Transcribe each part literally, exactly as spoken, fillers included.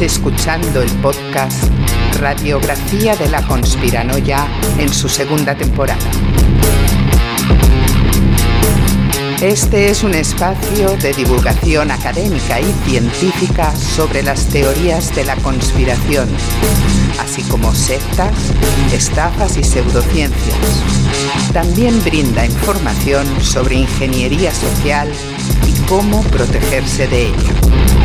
escuchando el podcast Radiografía de la Conspiranoia en su segunda temporada. Este es un espacio de divulgación académica y científica sobre las teorías de la conspiración, así como sectas, estafas y pseudociencias. También brinda información sobre ingeniería social y cómo protegerse de ella.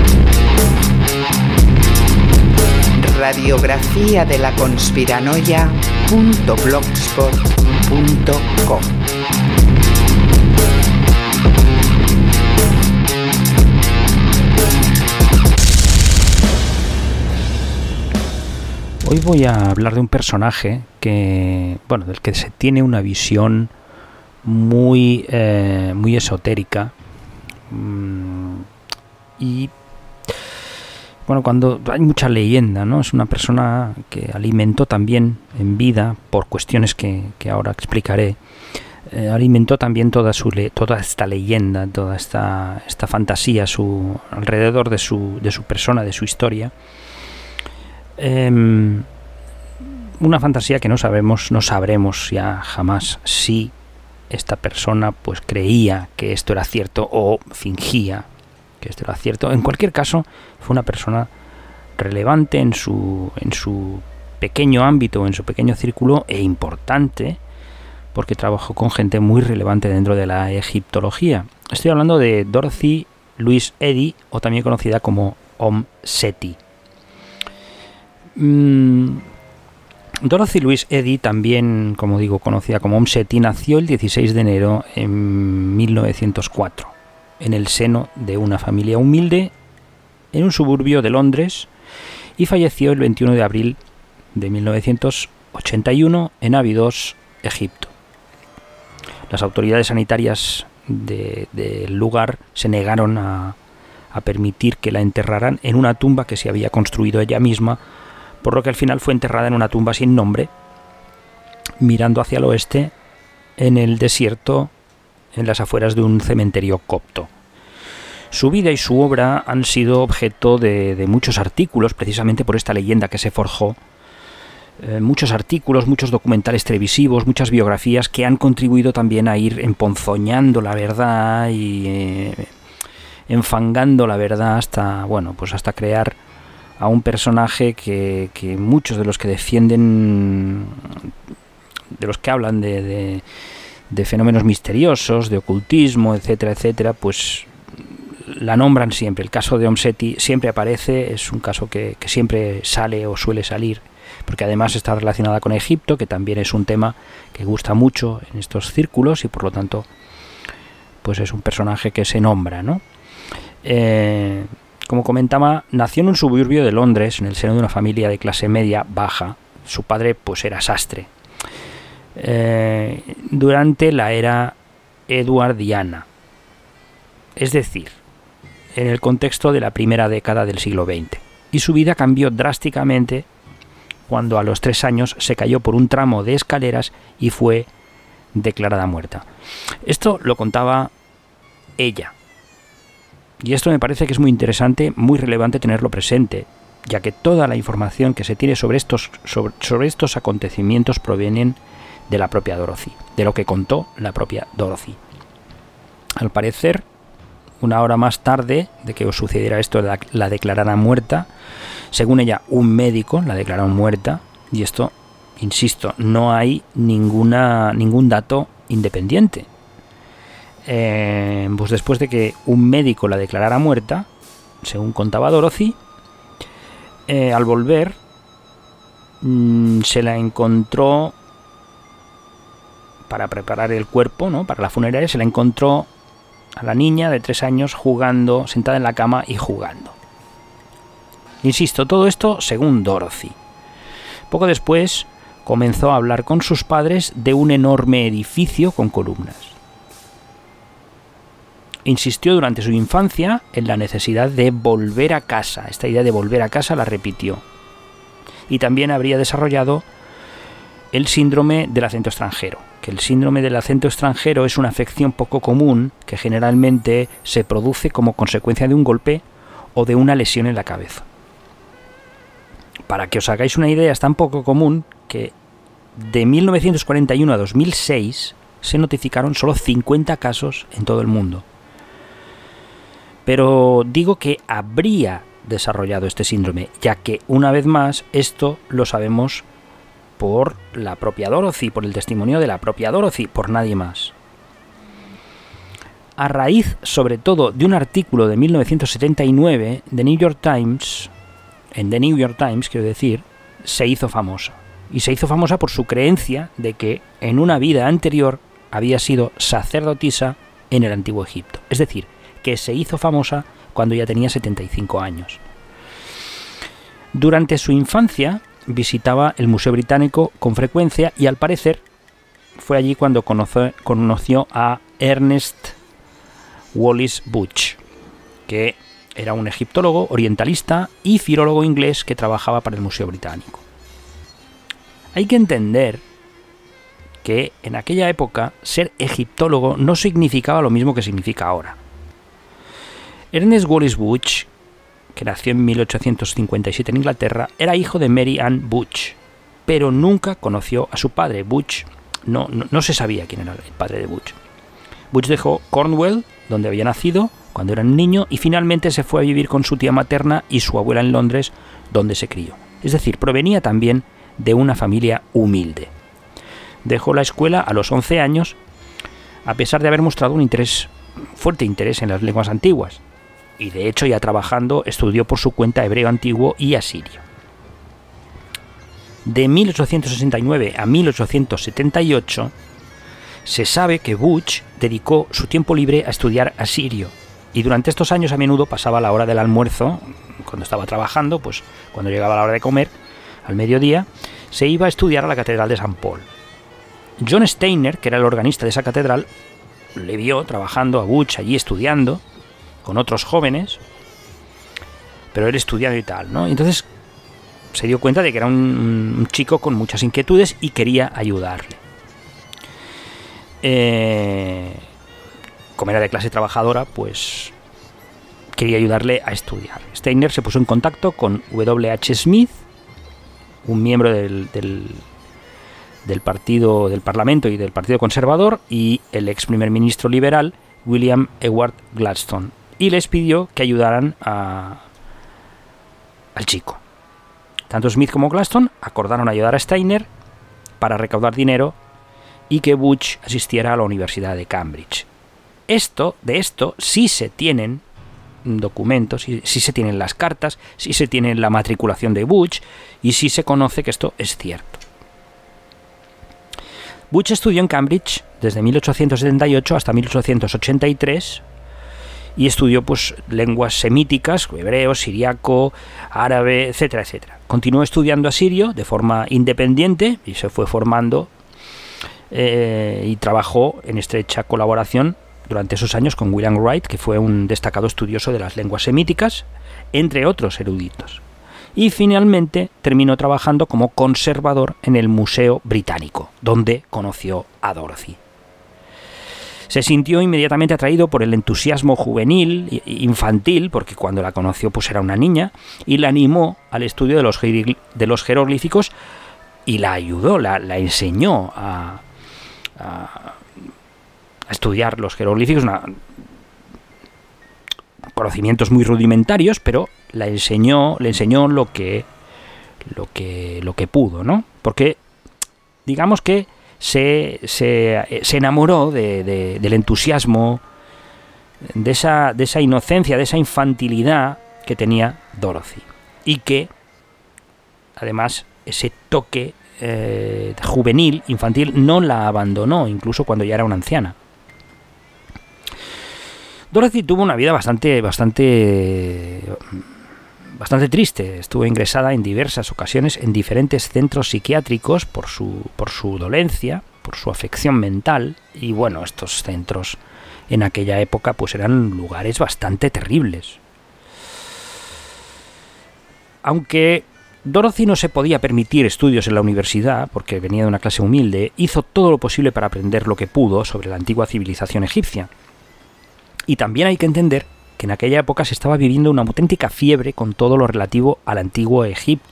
Radiografía de la Conspiranoia punto blogspot punto com. Hoy voy a hablar de un personaje que, bueno, del que se tiene una visión muy, eh, muy esotérica mmm, y bueno, cuando hay mucha leyenda, ¿no? Es una persona que alimentó también en vida, por cuestiones que, que ahora explicaré, eh, alimentó también toda su le- toda esta leyenda, toda esta esta fantasía su alrededor de su de su persona, de su historia. Eh, una fantasía que no sabemos, no sabremos ya jamás si esta persona pues creía que esto era cierto o fingía que esto era cierto. En cualquier caso, fue una persona relevante en su en su pequeño ámbito, en su pequeño círculo, e importante porque trabajó con gente muy relevante dentro de la egiptología. Estoy hablando de Dorothy Louise Eddy, o también conocida como Om Seti. Dorothy Louise Eddy, también, como digo, conocida como Om Seti, nació el dieciséis de enero en mil novecientos cuatro, en el seno de una familia humilde en un suburbio de Londres, y falleció el veintiuno de abril de mil novecientos ochenta y uno en Abidos, Egipto. Las autoridades sanitarias de, del lugar se negaron a, a permitir que la enterraran en una tumba que se había construido ella misma, por lo que al final fue enterrada en una tumba sin nombre, mirando hacia el oeste, en el desierto, en las afueras de un cementerio copto. Su vida y su obra han sido objeto de, de muchos artículos, precisamente por esta leyenda que se forjó. Eh, muchos artículos, muchos documentales televisivos, muchas biografías que han contribuido también a ir emponzoñando la verdad y eh, enfangando la verdad hasta, bueno, pues hasta crear a un personaje que, que muchos de los que defienden, de los que hablan de, de, de fenómenos misteriosos, de ocultismo, etcétera, etcétera, pues la nombran siempre. El caso de Om Seti siempre aparece, es un caso que, que siempre sale o suele salir, porque además está relacionada con Egipto, que también es un tema que gusta mucho en estos círculos, y por lo tanto pues es un personaje que se nombra, ¿no? Eh... Como comentaba, nació en un suburbio de Londres, en el seno de una familia de clase media baja. Su padre pues era sastre. Eh, durante la era eduardiana, es decir, en el contexto de la primera década del siglo veinte. Y su vida cambió drásticamente cuando a los tres años se cayó por un tramo de escaleras y fue declarada muerta. Esto lo contaba ella. Y esto me parece que es muy interesante, muy relevante tenerlo presente, ya que toda la información que se tiene sobre estos, sobre, sobre estos acontecimientos provienen de la propia Dorothy, de lo que contó la propia Dorothy. Al parecer, una hora más tarde de que os sucediera esto, la, la declarara muerta, según ella, un médico la declaró muerta, y esto, insisto, no hay ninguna, ningún dato independiente. Eh, pues después de que un médico la declarara muerta, según contaba Dorothy, eh, al volver mmm, se la encontró para preparar el cuerpo, ¿no? Para la funeraria, se la encontró a la niña de tres años jugando, sentada en la cama y jugando. Insisto, todo esto según Dorothy. Poco después comenzó a hablar con sus padres de un enorme edificio con columnas. Insistió durante su infancia en la necesidad de volver a casa. Esta idea de volver a casa la repitió. Y también habría desarrollado el síndrome del acento extranjero. Que el síndrome del acento extranjero es una afección poco común que generalmente se produce como consecuencia de un golpe o de una lesión en la cabeza. para que os hagáis una idea, es tan poco común que de mil novecientos cuarenta y uno a dos mil seis se notificaron solo cincuenta casos en todo el mundo. Pero digo que habría desarrollado este síndrome, ya que una vez más esto lo sabemos por la propia Dorothy, por el testimonio de la propia Dorothy, por nadie más. A raíz, sobre todo, de un artículo de mil novecientos setenta y nueve de New York Times, en The New York Times, quiero decir, se hizo famosa. Y se hizo famosa por su creencia de que en una vida anterior había sido sacerdotisa en el Antiguo Egipto. Es decir, que se hizo famosa cuando ya tenía setenta y cinco años. Durante su infancia visitaba el Museo Británico con frecuencia y al parecer fue allí cuando conoció, conoció a Ernest Wallis Budge, que era un egiptólogo orientalista y filólogo inglés que trabajaba para el Museo Británico. Hay que entender que en aquella época ser egiptólogo no significaba lo mismo que significa ahora. Ernest Wallis Budge, que nació en mil ochocientos cincuenta y siete en Inglaterra, era hijo de Mary Ann Budge, pero nunca conoció a su padre. Budge no, no, no se sabía quién era el padre de Budge. Budge dejó Cornwall, donde había nacido, cuando era un niño, y finalmente se fue a vivir con su tía materna y su abuela en Londres, donde se crió. Es decir, provenía también de una familia humilde. Dejó la escuela a los once años, a pesar de haber mostrado un interés, fuerte interés en las lenguas antiguas, y de hecho ya trabajando estudió por su cuenta hebreo antiguo y asirio. De mil ochocientos sesenta y nueve a mil ochocientos setenta y ocho se sabe que Budge dedicó su tiempo libre a estudiar asirio, y durante estos años a menudo pasaba la hora del almuerzo, cuando estaba trabajando, pues cuando llegaba la hora de comer, al mediodía, se iba a estudiar a la Catedral de San Paul. John Steiner, que era el organista de esa catedral, le vio trabajando a Budge allí estudiando con otros jóvenes, pero él estudiando y tal, ¿no? Entonces se dio cuenta de que era un, un chico con muchas inquietudes y quería ayudarle. Eh, como era de clase trabajadora, pues quería ayudarle a estudiar. Steiner se puso en contacto con W H Smith, un miembro del, del, del partido del Parlamento y del Partido Conservador, y el ex primer ministro liberal William Ewart Gladstone, y les pidió que ayudaran a, al chico. Tanto Smith como Gladstone acordaron ayudar a Steiner para recaudar dinero y que Budge asistiera a la Universidad de Cambridge. Esto, de esto sí se tienen documentos, sí, sí se tienen las cartas, sí se tiene la matriculación de Budge y sí se conoce que esto es cierto. Budge estudió en Cambridge desde mil ochocientos setenta y ocho hasta mil ochocientos ochenta y tres y estudió pues lenguas semíticas, hebreo, siriaco, árabe, etcétera, etcétera. Continuó estudiando asirio de forma independiente y se fue formando eh, y trabajó en estrecha colaboración durante esos años con William Wright, que fue un destacado estudioso de las lenguas semíticas, entre otros eruditos. Y finalmente terminó trabajando como conservador en el Museo Británico, donde conoció a Dorothy. Se sintió inmediatamente atraído por el entusiasmo juvenil, infantil, porque cuando la conoció pues era una niña, y la animó al estudio de los, de los jeroglíficos y la ayudó, la, la enseñó a, a, a estudiar los jeroglíficos, una, conocimientos muy rudimentarios, pero la enseñó, le enseñó lo que, lo que, lo que pudo, ¿no? Porque digamos que Se, se, se enamoró de, de, del entusiasmo, de esa, de esa inocencia, de esa infantilidad que tenía Dorothy. Y que, además, ese toque eh, juvenil, infantil, no la abandonó, incluso cuando ya era una anciana. Dorothy tuvo una vida bastante, bastante, bastante triste. Estuvo ingresada en diversas ocasiones en diferentes centros psiquiátricos por su, por su dolencia, por su afección mental, y bueno, estos centros en aquella época pues eran lugares bastante terribles. Aunque Dorothy no se podía permitir estudios en la universidad porque venía de una clase humilde, hizo todo lo posible para aprender lo que pudo sobre la antigua civilización egipcia. Y también hay que entender que en aquella época se estaba viviendo una auténtica fiebre con todo lo relativo al antiguo Egipto,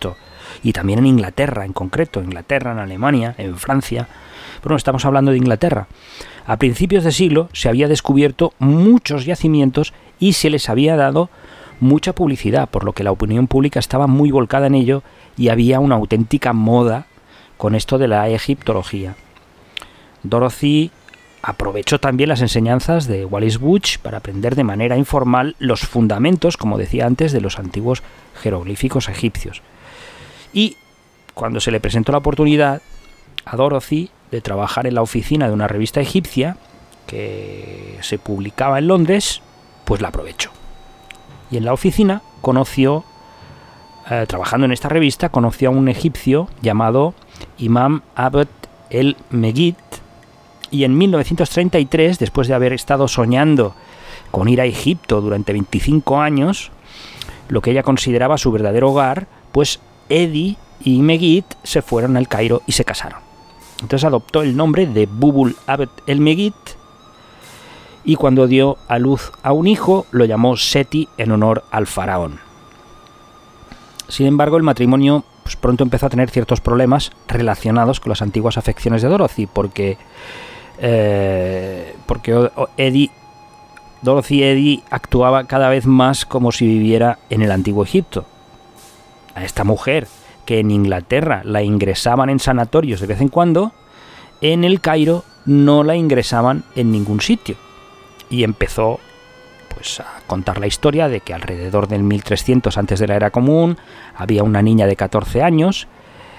y también en Inglaterra en concreto, en Inglaterra, en Alemania, en Francia. Bueno, estamos hablando de Inglaterra. A principios de siglo se había descubierto muchos yacimientos y se les había dado mucha publicidad, por lo que la opinión pública estaba muy volcada en ello y había una auténtica moda con esto de la egiptología. Dorothy aprovechó también las enseñanzas de Wallis Budge para aprender de manera informal los fundamentos, como decía antes, de los antiguos jeroglíficos egipcios. Y cuando se le presentó la oportunidad a Dorothy de trabajar en la oficina de una revista egipcia que se publicaba en Londres, pues la aprovechó. Y en la oficina conoció, eh, trabajando en esta revista, conoció a un egipcio llamado Imam Abd el-Megid, y en mil novecientos treinta y tres, después de haber estado soñando con ir a Egipto durante veinticinco años, lo que ella consideraba su verdadero hogar, pues Eddie y Megid se fueron al Cairo y se casaron. Entonces adoptó el nombre de Bubul Abd el-Megid y cuando dio a luz a un hijo lo llamó Seti en honor al faraón. Sin embargo, el matrimonio pues, pronto empezó a tener ciertos problemas relacionados con las antiguas afecciones de Dorothy, porque eh, porque Eddie, Dorothy Eddie actuaba cada vez más como si viviera en el antiguo Egipto. A esta mujer, que en Inglaterra la ingresaban en sanatorios de vez en cuando, en el Cairo no la ingresaban en ningún sitio. Y empezó pues, a contar la historia de que alrededor del mil trescientos antes de la era común había una niña de catorce años,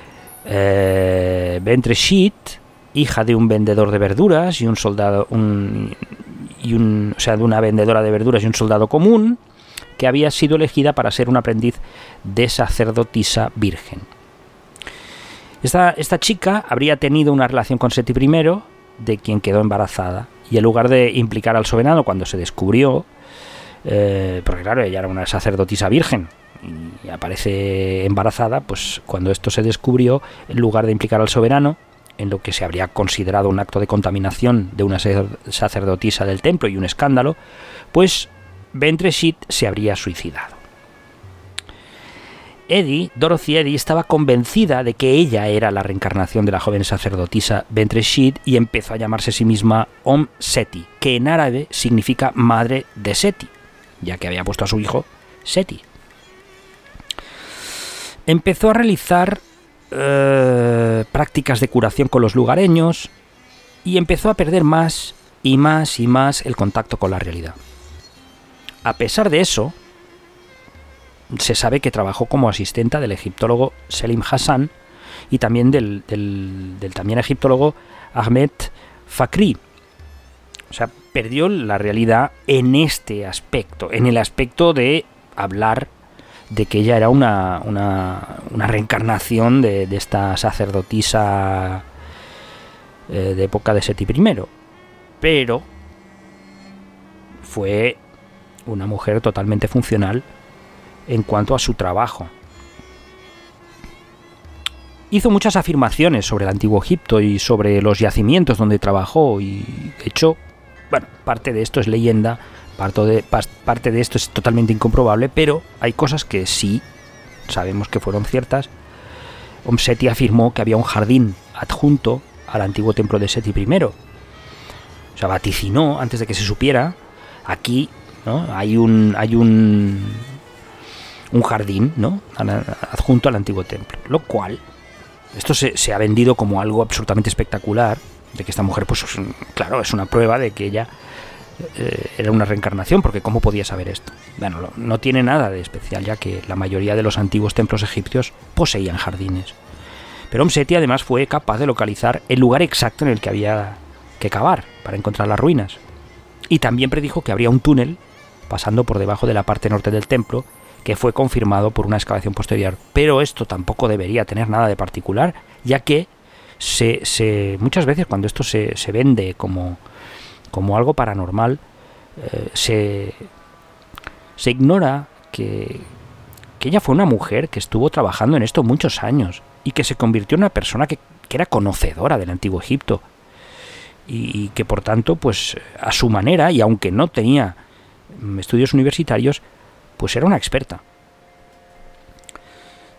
eh, Bent Reshid, hija de un vendedor de verduras y un soldado, un, y un, o sea, de una vendedora de verduras y un soldado común, que había sido elegida para ser un aprendiz de sacerdotisa virgen. Esta, esta chica habría tenido una relación con Seti I, de quien quedó embarazada, y en lugar de implicar al soberano cuando se descubrió, eh, porque claro, ella era una sacerdotisa virgen y aparece embarazada, pues cuando esto se descubrió, en lugar de implicar al soberano en lo que se habría considerado un acto de contaminación de una sacerdotisa del templo y un escándalo, pues Bent Reshid se habría suicidado. Eddie, Dorothy Eddie, estaba convencida de que ella era la reencarnación de la joven sacerdotisa Bent Reshid y empezó a llamarse a sí misma Om Seti, que en árabe significa madre de Seti, ya que había puesto a su hijo Seti. Empezó a realizar eh, prácticas de curación con los lugareños y empezó a perder más y más y más el contacto con la realidad. A pesar de eso, se sabe que trabajó como asistenta del egiptólogo Selim Hassan y también del, del, del también egiptólogo Ahmed Fakri. O sea, perdió la realidad en este aspecto, en el aspecto de hablar de que ella era una, una, una reencarnación de, de esta sacerdotisa eh, de época de Seti I. Pero fue una mujer totalmente funcional en cuanto a su trabajo. Hizo muchas afirmaciones sobre el antiguo Egipto y sobre los yacimientos donde trabajó y, de hecho, bueno, parte de esto es leyenda, parte de, parte de esto es totalmente incomprobable, pero hay cosas que sí sabemos que fueron ciertas. Om Seti afirmó que había un jardín adjunto al antiguo templo de Seti I. O sea, vaticinó, antes de que se supiera, aquí, ¿no? Hay un... Hay un un jardín, ¿no?, adjunto al antiguo templo, lo cual esto se, se ha vendido como algo absolutamente espectacular, de que esta mujer, pues claro, es una prueba de que ella eh, era una reencarnación, porque ¿cómo podía saber esto? Bueno, no, no tiene nada de especial, ya que la mayoría de los antiguos templos egipcios poseían jardines. Pero Om Seti además fue capaz de localizar el lugar exacto en el que había que cavar para encontrar las ruinas, y también predijo que habría un túnel pasando por debajo de la parte norte del templo, que fue confirmado por una excavación posterior. Pero esto tampoco debería tener nada de particular, ya que se, se, muchas veces cuando esto se, se vende como, como algo paranormal, eh, se, se ignora que, que ella fue una mujer que estuvo trabajando en esto muchos años y que se convirtió en una persona que, que era conocedora del antiguo Egipto y, y que por tanto, pues a su manera, y aunque no tenía estudios universitarios, pues era una experta.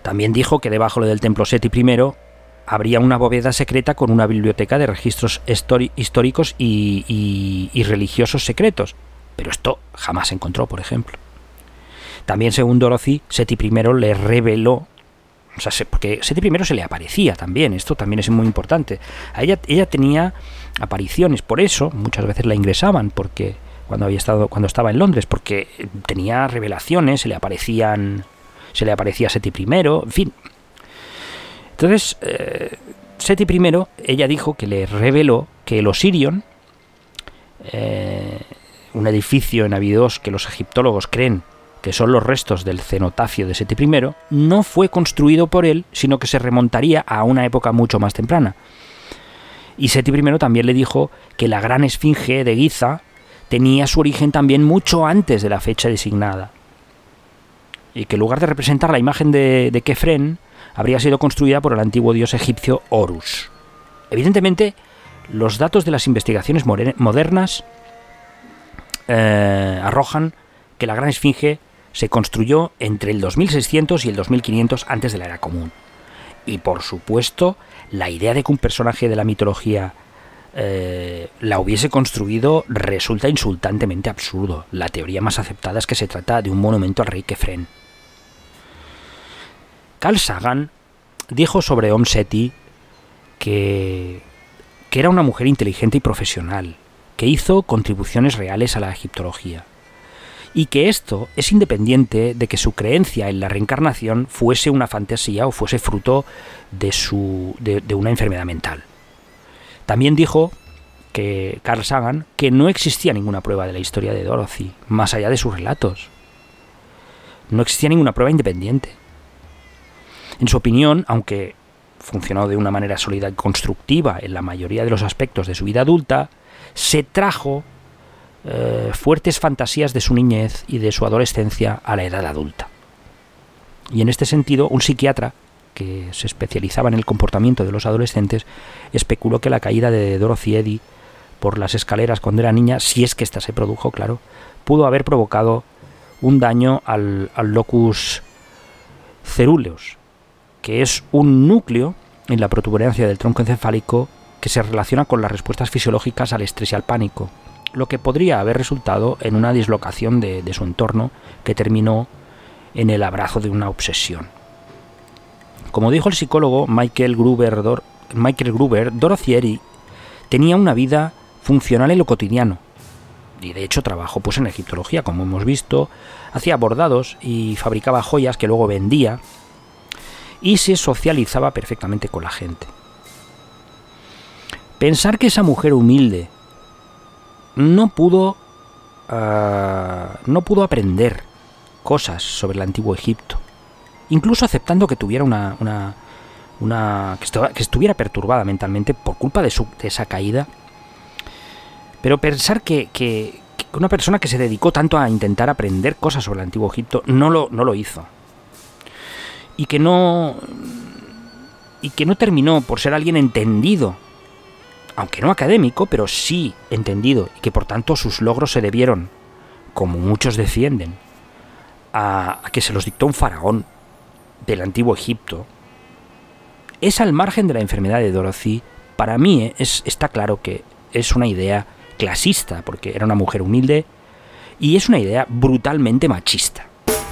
También dijo que debajo del templo Seti I habría una bóveda secreta con una biblioteca de registros históricos y, y, y religiosos secretos, pero esto jamás se encontró, por ejemplo. También, según Dorothy, Seti I le reveló, o sea, porque Seti I se le aparecía también, esto también es muy importante. A ella, ella tenía apariciones, por eso muchas veces la ingresaban, porque cuando había estado, cuando estaba en Londres, porque tenía revelaciones, se le aparecían, se le aparecía Seti I, en fin. Entonces, eh, Seti I, ella dijo que le reveló que el Osirion, eh, un edificio en Abidos que los egiptólogos creen que son los restos del cenotafio de Seti I, no fue construido por él, sino que se remontaría a una época mucho más temprana. Y Seti I también le dijo que la gran esfinge de Giza tenía su origen también mucho antes de la fecha designada, y que en lugar de representar la imagen de, de Kefren, habría sido construida por el antiguo dios egipcio Horus. Evidentemente, los datos de las investigaciones modernas eh, arrojan que la gran esfinge se construyó entre el dos mil seiscientos y el dos mil quinientos antes de la era común. Y por supuesto, la idea de que un personaje de la mitología eh, la hubiese construido resulta insultantemente absurdo. La teoría más aceptada es que se trata de un monumento al rey Kefren. Carl Sagan dijo sobre Om Seti que, que era una mujer inteligente y profesional, que hizo contribuciones reales a la egiptología, y que esto es independiente de que su creencia en la reencarnación fuese una fantasía o fuese fruto de, su, de, de una enfermedad mental. También dijo que Carl Sagan que no existía ninguna prueba de la historia de Dorothy, más allá de sus relatos. No existía ninguna prueba independiente. En su opinión, aunque funcionó de una manera sólida y constructiva en la mayoría de los aspectos de su vida adulta, se trajo eh, fuertes fantasías de su niñez y de su adolescencia a la edad adulta. Y en este sentido, un psiquiatra que se especializaba en el comportamiento de los adolescentes especuló que la caída de Dorothy Eddy por las escaleras cuando era niña, si es que ésta se produjo, claro, pudo haber provocado un daño al, al locus ceruleus, que es un núcleo en la protuberancia del tronco encefálico que se relaciona con las respuestas fisiológicas al estrés y al pánico, lo que podría haber resultado en una dislocación de, de su entorno que terminó en el abrazo de una obsesión. Como dijo el psicólogo Michael Gruber, Dor- Michael Gruber, Dorothy Eddy tenía una vida funcional en lo cotidiano, y de hecho trabajó pues en egiptología, como hemos visto, hacía bordados y fabricaba joyas que luego vendía, y se socializaba perfectamente con la gente. Pensar que esa mujer humilde no pudo uh, no pudo aprender cosas sobre el antiguo Egipto, incluso aceptando que tuviera una, una, una que, estu- que estuviera perturbada mentalmente por culpa de, su, de esa caída, pero pensar que, que, que una persona que se dedicó tanto a intentar aprender cosas sobre el antiguo Egipto no lo, no lo hizo, y que no y que no terminó por ser alguien entendido, aunque no académico, pero sí entendido, y que por tanto sus logros se debieron, como muchos defienden, a, a que se los dictó un faraón del antiguo Egipto, es al margen de la enfermedad de Dorothy. Para mí es, está claro que es una idea clasista, porque era una mujer humilde, y es una idea brutalmente machista.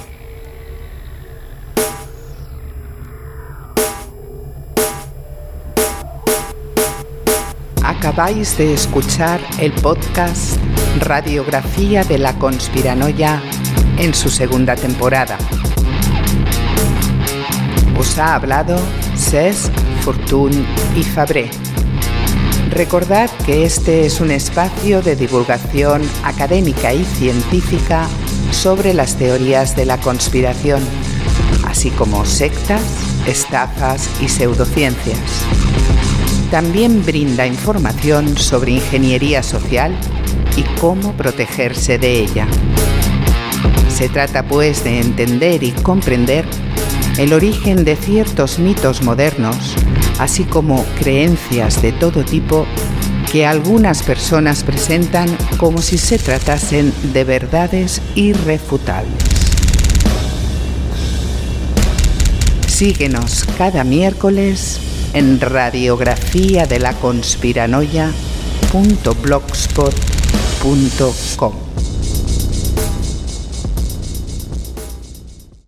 Acabáis de escuchar el podcast Radiografía de la Conspiranoia en su segunda temporada. Os ha hablado Cesc, Fortuny y Fabré. Recordad que este es un espacio de divulgación académica y científica sobre las teorías de la conspiración, así como sectas, estafas y pseudociencias. También brinda información sobre ingeniería social y cómo protegerse de ella. Se trata pues de entender y comprender el origen de ciertos mitos modernos, así como creencias de todo tipo que algunas personas presentan como si se tratasen de verdades irrefutables. Síguenos cada miércoles en radiografía de la conspiranoia punto blogspot punto com.